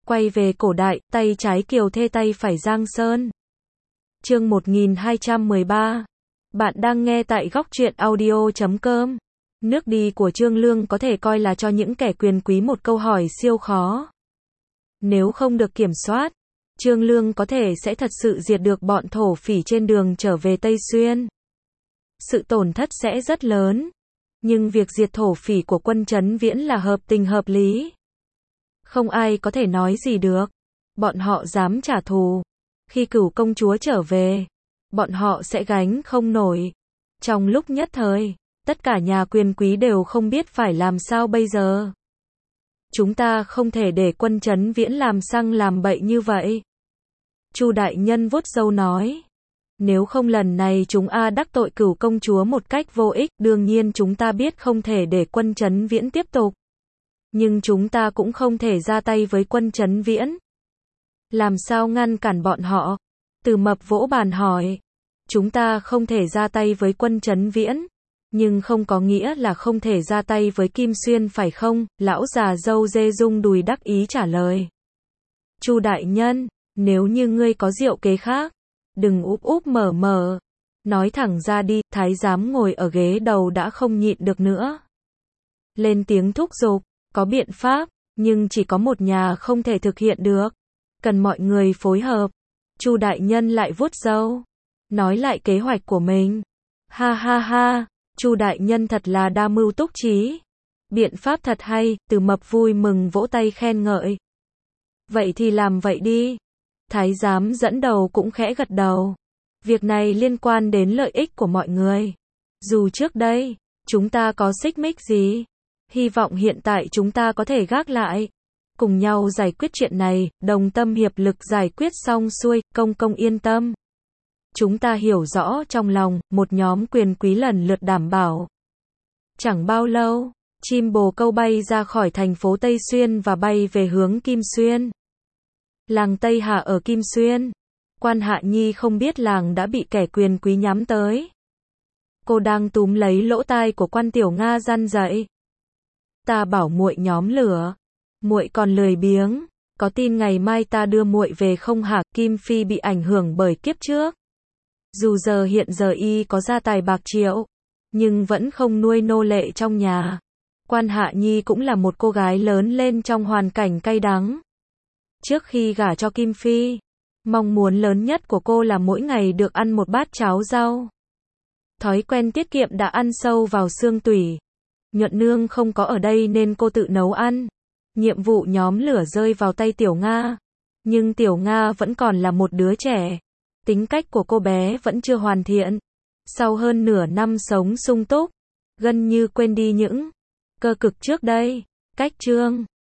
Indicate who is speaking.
Speaker 1: Quay về cổ đại, tay trái Kiều Thê tay phải Giang Sơn. Chương 1213. Bạn đang nghe tại góc truyện audio.com. Nước đi của Trương Lương có thể coi là cho những kẻ quyền quý một câu hỏi siêu khó. Nếu không được kiểm soát, Trương Lương có thể sẽ thật sự diệt được bọn thổ phỉ trên đường trở về Tây Xuyên. Sự tổn thất sẽ rất lớn, nhưng việc diệt thổ phỉ của quân Trấn Viễn là hợp tình hợp lý. Không ai có thể nói gì được. Bọn họ dám trả thù. Khi Cửu công chúa trở về, bọn họ sẽ gánh không nổi. Trong lúc nhất thời, tất cả nhà quyền quý đều không biết phải làm sao bây giờ. Chúng ta không thể để quân Trấn Viễn làm xăng làm bậy như vậy. Chu đại nhân vuốt râu nói. Nếu không lần này chúng đắc tội Cửu công chúa một cách vô ích, đương nhiên chúng ta biết không thể để quân Trấn Viễn tiếp tục. Nhưng chúng ta cũng không thể ra tay với quân Trấn Viễn. Làm sao ngăn cản bọn họ? Từ Mập vỗ bàn hỏi. Chúng ta không thể ra tay với quân Trấn Viễn, nhưng không có nghĩa là không thể ra tay với Kim Xuyên phải không? Lão già râu dê rung đùi đắc ý trả lời. Chu đại nhân, nếu như ngươi có diệu kế khác, đừng úp úp mở mở. Nói thẳng ra đi, thái giám ngồi ở ghế đầu đã không nhịn được nữa. Lên tiếng thúc giục. Có biện pháp, nhưng chỉ có một nhà không thể thực hiện được. Cần mọi người phối hợp. Chu đại nhân lại vuốt râu, nói lại kế hoạch của mình. Ha ha ha, Chu đại nhân thật là đa mưu túc trí. Biện pháp thật hay, Từ Mập vui mừng vỗ tay khen ngợi. Vậy thì làm vậy đi. Thái giám dẫn đầu cũng khẽ gật đầu. Việc này liên quan đến lợi ích của mọi người. Dù trước đây, chúng ta có xích mích gì, hy vọng hiện tại chúng ta có thể gác lại, cùng nhau giải quyết chuyện này, đồng tâm hiệp lực giải quyết xong xuôi, công yên tâm. Chúng ta hiểu rõ trong lòng, một nhóm quyền quý lần lượt đảm bảo. Chẳng bao lâu, chim bồ câu bay ra khỏi thành phố Tây Xuyên và bay về hướng Kim Xuyên. Làng Tây Hạ ở Kim Xuyên. Quan Hạ Nhi không biết làng đã bị kẻ quyền quý nhắm tới. Cô đang túm lấy lỗ tai của Quan Tiểu Nga răn dạy. Ta bảo muội nhóm lửa, muội còn lười biếng, có tin ngày mai ta đưa muội về không hả? Kim Phi bị ảnh hưởng bởi kiếp trước. Dù hiện giờ y có gia tài bạc triệu, nhưng vẫn không nuôi nô lệ trong nhà. Quan Hạ Nhi cũng là một cô gái lớn lên trong hoàn cảnh cay đắng. Trước khi gả cho Kim Phi, mong muốn lớn nhất của cô là mỗi ngày được ăn một bát cháo rau. Thói quen tiết kiệm đã ăn sâu vào xương tủy. Nhuận nương không có ở đây nên cô tự nấu ăn. Nhiệm vụ nhóm lửa rơi vào tay Tiểu Nga. Nhưng Tiểu Nga vẫn còn là một đứa trẻ. Tính cách của cô bé vẫn chưa hoàn thiện. Sau hơn nửa năm sống sung túc, gần như quên đi những cơ cực trước đây. Cách chương